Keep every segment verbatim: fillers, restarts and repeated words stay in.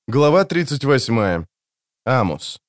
Глава тридцать восьмая. Амос.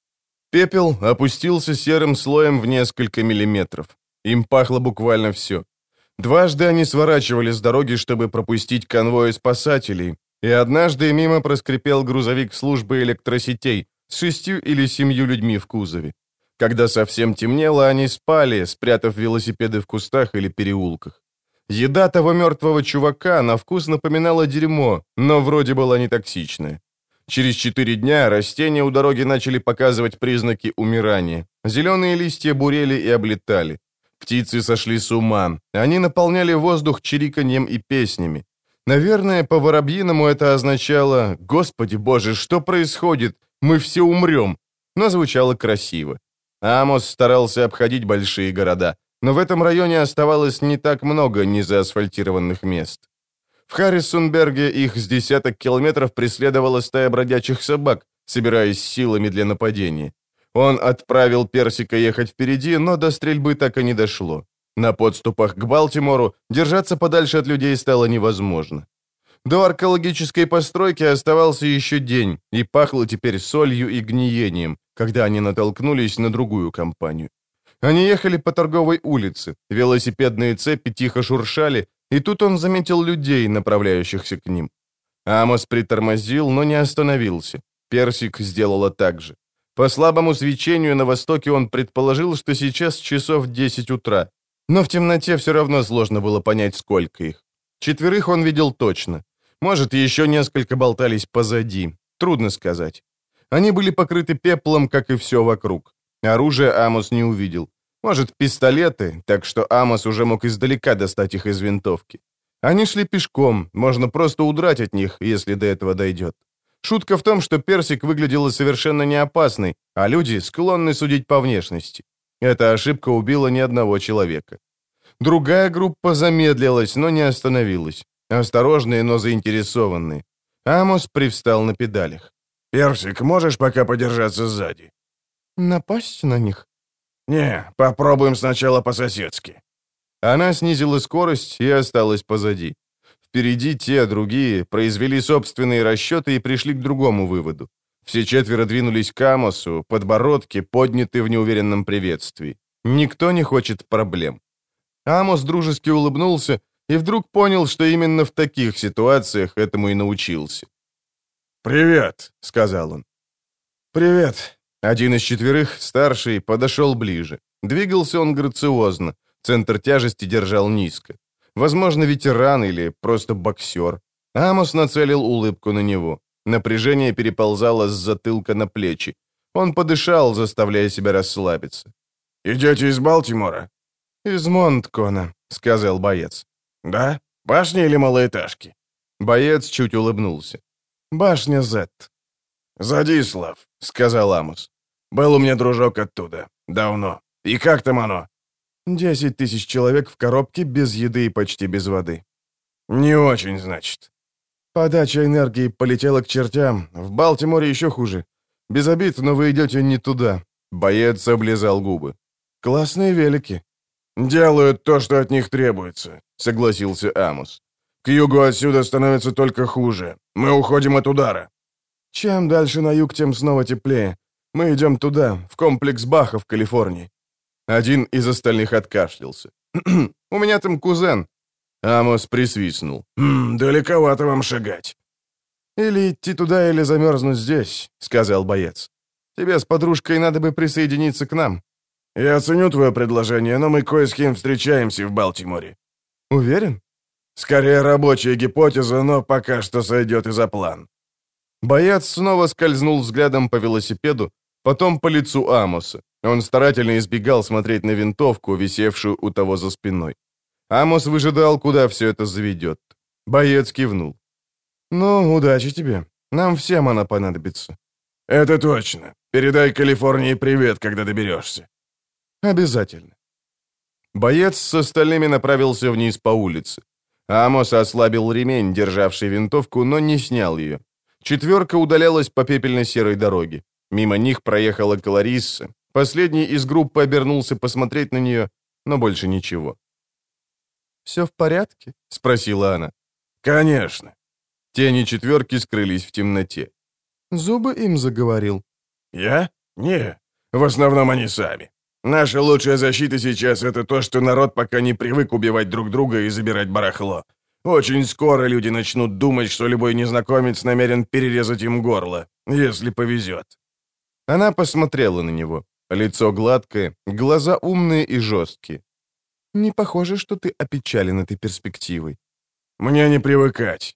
Пепел опустился серым слоем в несколько миллиметров. Им пахло буквально все. Дважды они сворачивали с дороги, чтобы пропустить конвой спасателей, и однажды мимо проскрипел грузовик службы электросетей с шестью или семью людьми в кузове. Когда совсем темнело, они спали, спрятав велосипеды в кустах или переулках. Еда того мертвого чувака на вкус напоминала дерьмо, но вроде была не токсичная. Через четыре дня растения у дороги начали показывать признаки умирания. Зеленые листья бурели и облетали. Птицы сошли с ума. Они наполняли воздух чириканьем и песнями. Наверное, по-воробьиному это означало «Господи Боже, что происходит? Мы все умрем!» Но звучало красиво. Амос старался обходить большие города, но в этом районе оставалось не так много незаасфальтированных мест. В Харрисонберге их с десяток километров преследовала стая бродячих собак, собираясь силами для нападения. Он отправил Персика ехать впереди, но до стрельбы так и не дошло. На подступах к Балтимору держаться подальше от людей стало невозможно. До археологической постройки оставался еще день, и пахло теперь солью и гниением, когда они натолкнулись на другую компанию. Они ехали по торговой улице, велосипедные цепи тихо шуршали, и тут он заметил людей, направляющихся к ним. Амос притормозил, но не остановился. Персик сделала так же. По слабому свечению на востоке он предположил, что сейчас часов десять утра, но в темноте все равно сложно было понять, сколько их. Четверых он видел точно. Может, еще несколько болтались позади. Трудно сказать. Они были покрыты пеплом, как и все вокруг. Оружия Амос не увидел. Может, пистолеты, так что Амос уже мог издалека достать их из винтовки. Они шли пешком, можно просто удрать от них, если до этого дойдет. Шутка в том, что Персик выглядела совершенно не опасной, а люди склонны судить по внешности. Эта ошибка убила ни одного человека. Другая группа замедлилась, но не остановилась. Осторожные, но заинтересованные. Амос привстал на педалях. «Персик, можешь пока подержаться сзади?» «Напасть на них?» «Не, попробуем сначала по-соседски». Она снизила скорость и осталась позади. Впереди те, другие, произвели собственные расчеты и пришли к другому выводу. Все четверо двинулись к Амосу, подбородки подняты в неуверенном приветствии. Никто не хочет проблем. Амос дружески улыбнулся и вдруг понял, что именно в таких ситуациях этому и научился. «Привет», — сказал он. «Привет». Один из четверых, старший, подошел ближе. Двигался он грациозно, центр тяжести держал низко. Возможно, ветеран или просто боксер. Амос нацелил улыбку на него. Напряжение переползало с затылка на плечи. Он подышал, заставляя себя расслабиться. «Идете из Балтимора?» «Из Монткона», — сказал боец. «Да? Башни или малоэтажки?» Боец чуть улыбнулся. «Башня Зетт». «Задислав», — сказал Амос. «Был у меня дружок оттуда. Давно. И как там оно?» «Десять тысяч человек в коробке, без еды и почти без воды». «Не очень, значит». «Подача энергии полетела к чертям. В Балтиморе еще хуже. Без обид, но вы идете не туда». Боец облизал губы. «Классные велики». «Делают то, что от них требуется», — согласился Амос. «К югу отсюда становится только хуже. Мы уходим от удара». «Чем дальше на юг, тем снова теплее. Мы идем туда, в комплекс Баха в Калифорнии». Один из остальных откашлялся. «У меня там кузен». Амос присвистнул. «Хм, далековато вам шагать». «Или идти туда, или замерзнуть здесь», — сказал боец. «Тебе с подружкой надо бы присоединиться к нам». «Я оценю твое предложение, но мы кое с кем встречаемся в Балтиморе». «Уверен?» «Скорее рабочая гипотеза, но пока что сойдет и за план». Боец снова скользнул взглядом по велосипеду, потом по лицу Амоса. Он старательно избегал смотреть на винтовку, висевшую у того за спиной. Амос выжидал, куда все это заведет. Боец кивнул. «Ну, удачи тебе. Нам всем она понадобится». «Это точно. Передай Калифорнии привет, когда доберешься». «Обязательно». Боец с остальными направился вниз по улице. Амос ослабил ремень, державший винтовку, но не снял ее. Четверка удалялась по пепельно-серой дороге. Мимо них проехала Кларисса. Последний из группы обернулся посмотреть на нее, но больше ничего. «Все в порядке?» — спросила она. «Конечно». Тени четверки скрылись в темноте. Зубы им заговорил. Я? Не. В основном они сами. Наша лучшая защита сейчас — это то, что народ пока не привык убивать друг друга и забирать барахло. Очень скоро люди начнут думать, что любой незнакомец намерен перерезать им горло, если повезет. Она посмотрела на него. Лицо гладкое, глаза умные и жесткие. Не похоже, что ты опечален этой перспективой. Мне не привыкать.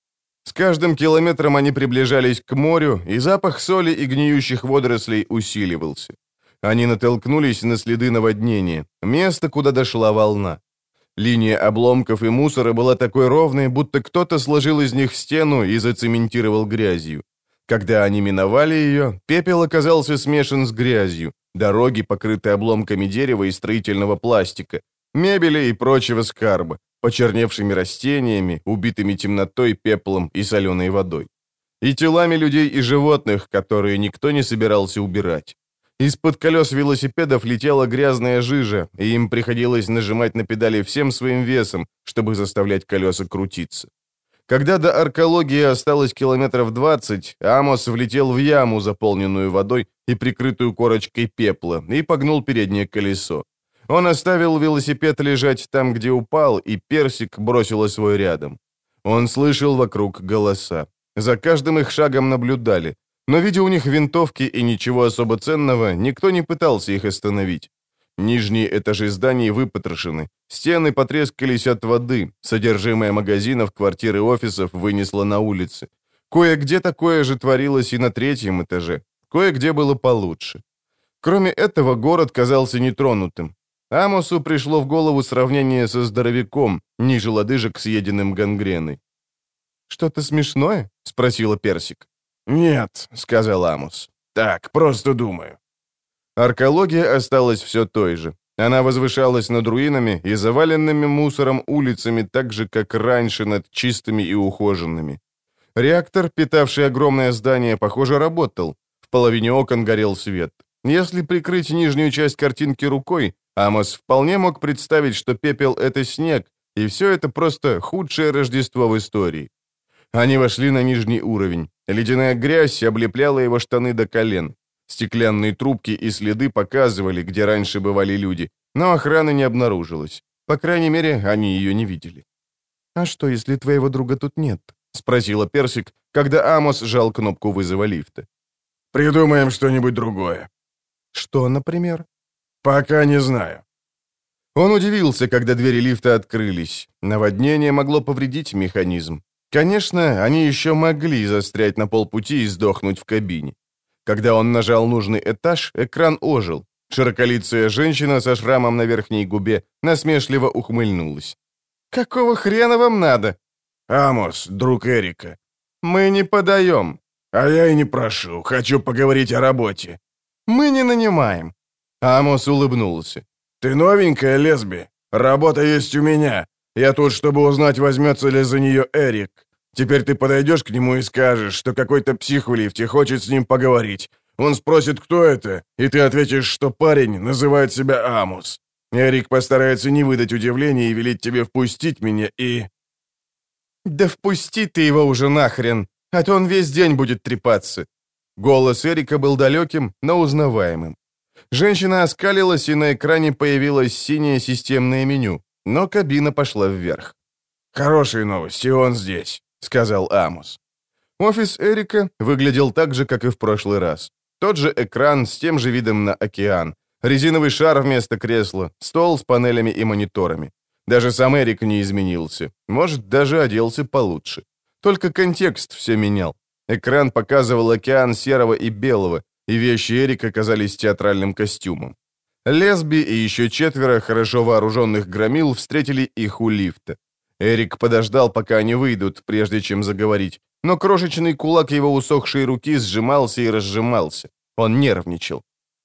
С каждым километром они приближались к морю, и запах соли и гниющих водорослей усиливался. Они натолкнулись на следы наводнения, место, куда дошла волна. Линия обломков и мусора была такой ровной, будто кто-то сложил из них стену и зацементировал грязью. Когда они миновали ее, пепел оказался смешан с грязью, дороги покрыты обломками дерева и строительного пластика, мебели и прочего скарба, почерневшими растениями, убитыми темнотой, пеплом и соленой водой. И телами людей и животных, которые никто не собирался убирать. Из-под колес велосипедов летела грязная жижа, и им приходилось нажимать на педали всем своим весом, чтобы заставлять колеса крутиться. Когда до аркологии осталось километров двадцать, Амос влетел в яму, заполненную водой и прикрытую корочкой пепла, и погнул переднее колесо. Он оставил велосипед лежать там, где упал, и Персик бросила свой рядом. Он слышал вокруг голоса. За каждым их шагом наблюдали. Но, видя у них винтовки и ничего особо ценного, никто не пытался их остановить. Нижние этажи зданий выпотрошены, стены потрескались от воды, содержимое магазинов, квартир и офисов вынесло на улицы. Кое-где такое же творилось и на третьем этаже, кое-где было получше. Кроме этого, город казался нетронутым. Амосу пришло в голову сравнение со здоровяком, ниже лодыжек, съеденным гангреной. «Что-то смешное?» — спросила Персик. «Нет», — сказал Амос. «Так, просто думаю». Аркология осталась все той же. Она возвышалась над руинами и заваленными мусором улицами так же, как раньше, над чистыми и ухоженными. Реактор, питавший огромное здание, похоже, работал. В половине окон горел свет. Если прикрыть нижнюю часть картинки рукой, Амос вполне мог представить, что пепел — это снег, и все это просто худшее Рождество в истории. Они вошли на нижний уровень. Ледяная грязь облепляла его штаны до колен. Стеклянные трубки и следы показывали, где раньше бывали люди, но охраны не обнаружилось. По крайней мере, они ее не видели. «А что, если твоего друга тут нет?» — спросила Персик, когда Амос жал кнопку вызова лифта. «Придумаем что-нибудь другое». «Что, например?» «Пока не знаю». Он удивился, когда двери лифта открылись. Наводнение могло повредить механизм. Конечно, они еще могли застрять на полпути и сдохнуть в кабине. Когда он нажал нужный этаж, экран ожил. Широколицая женщина со шрамом на верхней губе насмешливо ухмыльнулась. «Какого хрена вам надо?» «Амос, друг Эрика». «Мы не подаем». «А я и не прошу. Хочу поговорить о работе». «Мы не нанимаем». Амос улыбнулся. «Ты новенькая, лесби. Работа есть у меня. Я тут, чтобы узнать, возьмется ли за нее Эрик. Теперь ты подойдешь к нему и скажешь, что какой-то псих в лифте хочет с ним поговорить. Он спросит, кто это, и ты ответишь, что парень называет себя Амос. Эрик постарается не выдать удивления и велит тебе впустить меня и...» «Да впусти ты его уже нахрен, а то он весь день будет трепаться». Голос Эрика был далеким, но узнаваемым. Женщина оскалилась, и на экране появилось синее системное меню, но кабина пошла вверх. «Хорошие новости, он здесь», — сказал Амос. Офис Эрика выглядел так же, как и в прошлый раз. Тот же экран с тем же видом на океан, резиновый шар вместо кресла, стол с панелями и мониторами. Даже сам Эрик не изменился, может, даже оделся получше. Только контекст все менял. Экран показывал океан серого и белого, и вещи Эрика казались театральным костюмом. Лесби и еще четверо хорошо вооруженных громил встретили их у лифта. Эрик подождал, пока они выйдут, прежде чем заговорить, но крошечный кулак его усохшей руки сжимался и разжимался. Он нервничал.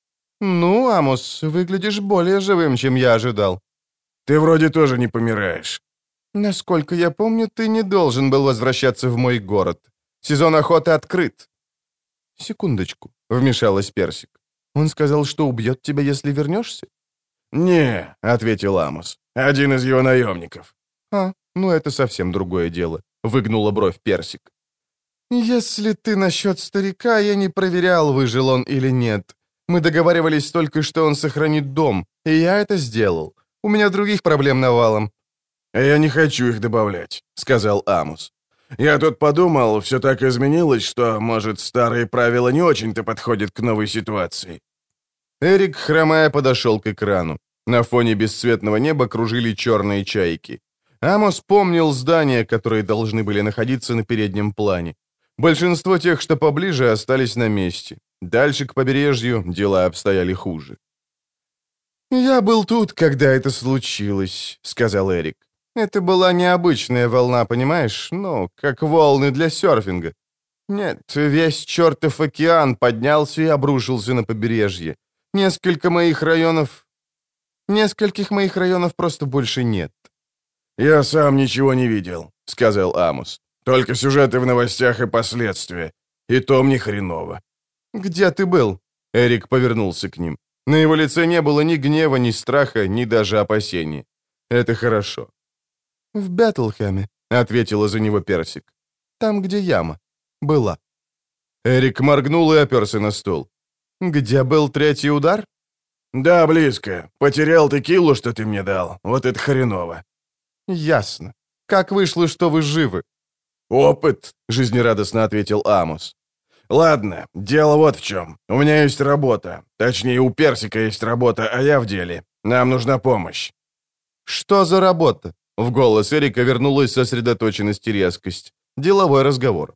«Ну, Амос, выглядишь более живым, чем я ожидал». «Ты вроде тоже не помираешь». «Насколько я помню, ты не должен был возвращаться в мой город. Сезон охоты открыт». «Секундочку», — вмешалась Персик. «Он сказал, что убьет тебя, если вернешься?» «Не», — ответил Амос, — «один из его наемников». «А, ну это совсем другое дело», — выгнула бровь Персик. «Если ты насчет старика, я не проверял, выжил он или нет. Мы договаривались только, что он сохранит дом, и я это сделал. У меня других проблем навалом». «А я не хочу их добавлять», — сказал Амос. «Я тут подумал, все так изменилось, что, может, старые правила не очень-то подходят к новой ситуации». Эрик, хромая, подошел к экрану. На фоне бесцветного неба кружили черные чайки. Амос помнил здания, которые должны были находиться на переднем плане. Большинство тех, что поближе, остались на месте. Дальше к побережью дела обстояли хуже. «Я был тут, когда это случилось», — сказал Эрик. «Это была необычная волна, понимаешь? Ну, как волны для серфинга. Нет, весь чертов океан поднялся и обрушился на побережье. Несколько моих районов... Нескольких моих районов просто больше нет». «Я сам ничего не видел», — сказал Амос. «Только сюжеты в новостях и последствия. И то мне хреново». «Где ты был?» Эрик повернулся к ним. На его лице не было ни гнева, ни страха, ни даже опасения. Это хорошо. «В Бэтлхэме», — ответила за него Персик. «Там, где яма. Была». Эрик моргнул и оперся на стол. «Где был третий удар?» «Да, близко. Потерял текилу, что ты мне дал. Вот это хреново». «Ясно. Как вышло, что вы живы?» «Опыт», — жизнерадостно ответил Амос. «Ладно, дело вот в чем. У меня есть работа. Точнее, у Персика есть работа, а я в деле. Нам нужна помощь». «Что за работа?» В голос Эрика вернулась сосредоточенность и резкость. Деловой разговор.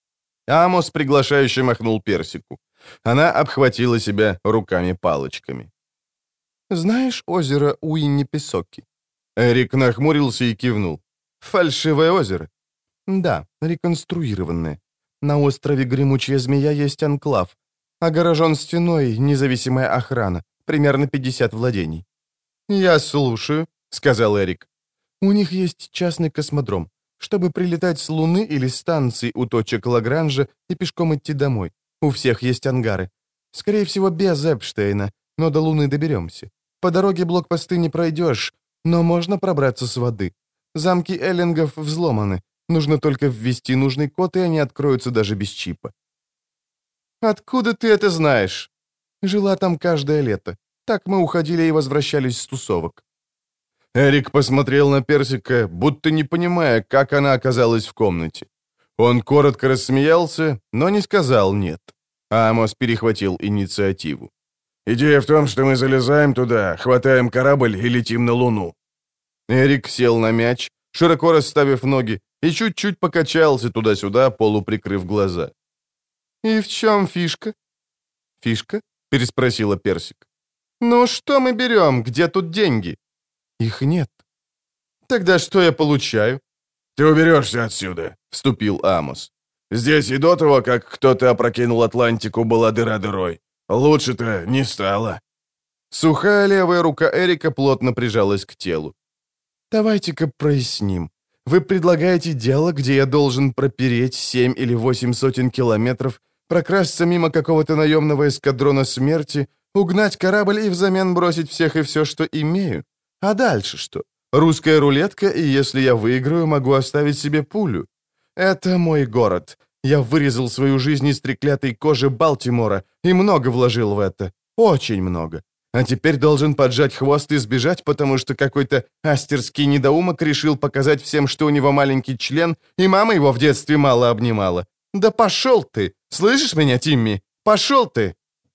Амос приглашающе махнул Персику. Она обхватила себя руками-палочками. «Знаешь озеро Уинни-Песоки?» Эрик нахмурился и кивнул. «Фальшивое озеро?» «Да, реконструированное. На острове Гремучая Змея есть анклав. Огорожен стеной, независимая охрана. Примерно пятьдесят владений». «Я слушаю», — сказал Эрик. «У них есть частный космодром, чтобы прилетать с Луны или станций у точек Лагранжа и пешком идти домой. У всех есть ангары. Скорее всего, без Эпштейна, но до Луны доберемся. По дороге блокпосты не пройдешь, но можно пробраться с воды. Замки эллингов взломаны. Нужно только ввести нужный код, и они откроются даже без чипа». «Откуда ты это знаешь?» «Жила там каждое лето. Так мы уходили и возвращались с тусовок». Эрик посмотрел на Персика, будто не понимая, как она оказалась в комнате. Он коротко рассмеялся, но не сказал «нет». Амос перехватил инициативу. «Идея в том, что мы залезаем туда, хватаем корабль и летим на Луну». Эрик сел на мяч, широко расставив ноги, и чуть-чуть покачался туда-сюда, полуприкрыв глаза. «И в чем фишка?» «Фишка?» — переспросила Персик. «Ну что мы берем? Где тут деньги?» «Их нет». «Тогда что я получаю?» «Ты уберешься отсюда», — вступил Амос. «Здесь и до того, как кто-то опрокинул Атлантику, была дыра дырой. Лучше-то не стало». Сухая левая рука Эрика плотно прижалась к телу. «Давайте-ка проясним. Вы предлагаете дело, где я должен пропереть семь или восемь сотен километров, прокрасться мимо какого-то наемного эскадрона смерти, угнать корабль и взамен бросить всех и все, что имею? А дальше что? Русская рулетка, и если я выиграю, могу оставить себе пулю. Это мой город. Я вырезал свою жизнь из треклятой кожи Балтимора и много вложил в это. Очень много. А теперь должен поджать хвост и сбежать, потому что какой-то астерский недоумок решил показать всем, что у него маленький член, и мама его в детстве мало обнимала. Да пошел ты! Слышишь меня, Тимми? Пошел ты!»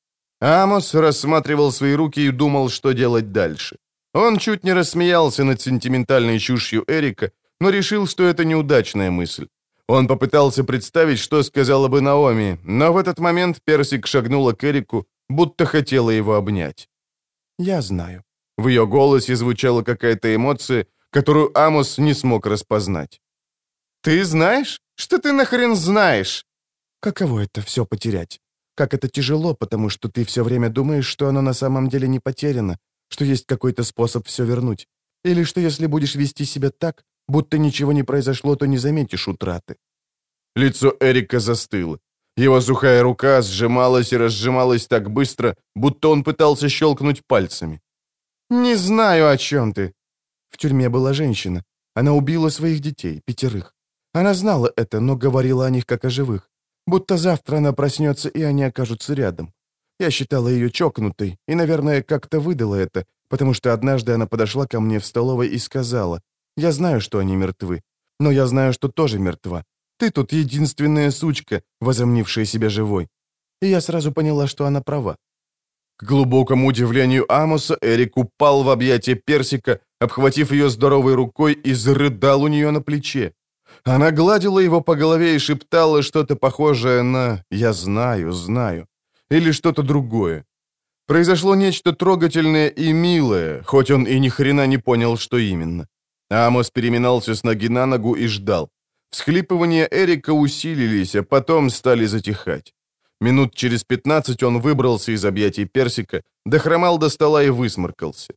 Амос рассматривал свои руки и думал, что делать дальше. Он чуть не рассмеялся над сентиментальной чушью Эрика, но решил, что это неудачная мысль. Он попытался представить, что сказала бы Наоми, но в этот момент Персик шагнула к Эрику, будто хотела его обнять. «Я знаю». В ее голосе звучала какая-то эмоция, которую Амос не смог распознать. «Ты знаешь? Что ты нахрен знаешь?» «Каково это все потерять? Как это тяжело, потому что ты все время думаешь, что оно на самом деле не потеряно, что есть какой-то способ все вернуть. Или что если будешь вести себя так, будто ничего не произошло, то не заметишь утраты». Лицо Эрика застыло. Его сухая рука сжималась и разжималась так быстро, будто он пытался щелкнуть пальцами. «Не знаю, о чем ты». В тюрьме была женщина. Она убила своих детей, пятерых. Она знала это, но говорила о них как о живых. Будто завтра она проснется, и они окажутся рядом. Я считала ее чокнутой, и, наверное, как-то выдала это, потому что однажды она подошла ко мне в столовой и сказала: «Я знаю, что они мертвы, но я знаю, что тоже мертва. Ты тут единственная сучка, возомнившая себя живой». И я сразу поняла, что она права. К глубокому удивлению Амоса, Эрик упал в объятия Персика, обхватив ее здоровой рукой, и зарыдал у нее на плече. Она гладила его по голове и шептала что-то похожее на «я знаю, знаю» или что-то другое. Произошло нечто трогательное и милое, хоть он и ни хрена не понял, что именно. Амос переминался с ноги на ногу и ждал. Всхлипывания Эрика усилились, а потом стали затихать. Минут через пятнадцать он выбрался из объятий Персика, дохромал до стола и высморкался.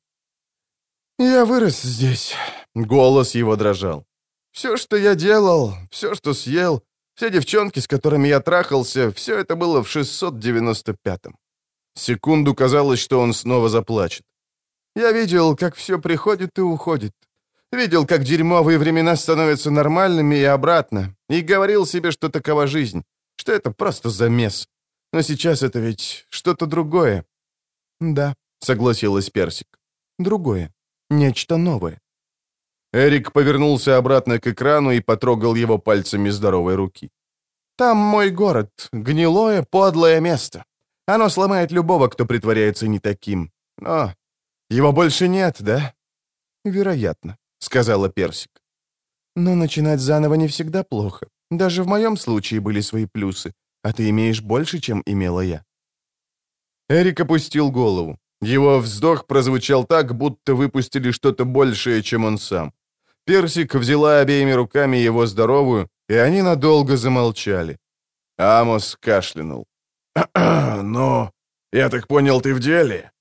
«Я вырос здесь», — голос его дрожал. «Все, что я делал, все, что съел, все девчонки, с которыми я трахался, все это было в шестьсот девяносто пятом. Секунду казалось, что он снова заплачет. Я видел, как все приходит и уходит. Видел, как дерьмовые времена становятся нормальными и обратно, и говорил себе, что такова жизнь, что это просто замес. Но сейчас это ведь что-то другое». «Да», — согласилась Персик, — «другое, нечто новое». Эрик повернулся обратно к экрану и потрогал его пальцами здоровой руки. «Там мой город, гнилое, подлое место. Оно сломает любого, кто притворяется не таким. Но его больше нет, да?» «Вероятно», — сказала Персик. «Но начинать заново не всегда плохо. Даже в моем случае были свои плюсы, а ты имеешь больше, чем имела я». Эрик опустил голову. Его вздох прозвучал так, будто выпустили что-то большее, чем он сам. Персик взяла обеими руками его здоровую, и они надолго замолчали. Амос кашлянул. «Ну, я так понял, ты в деле?»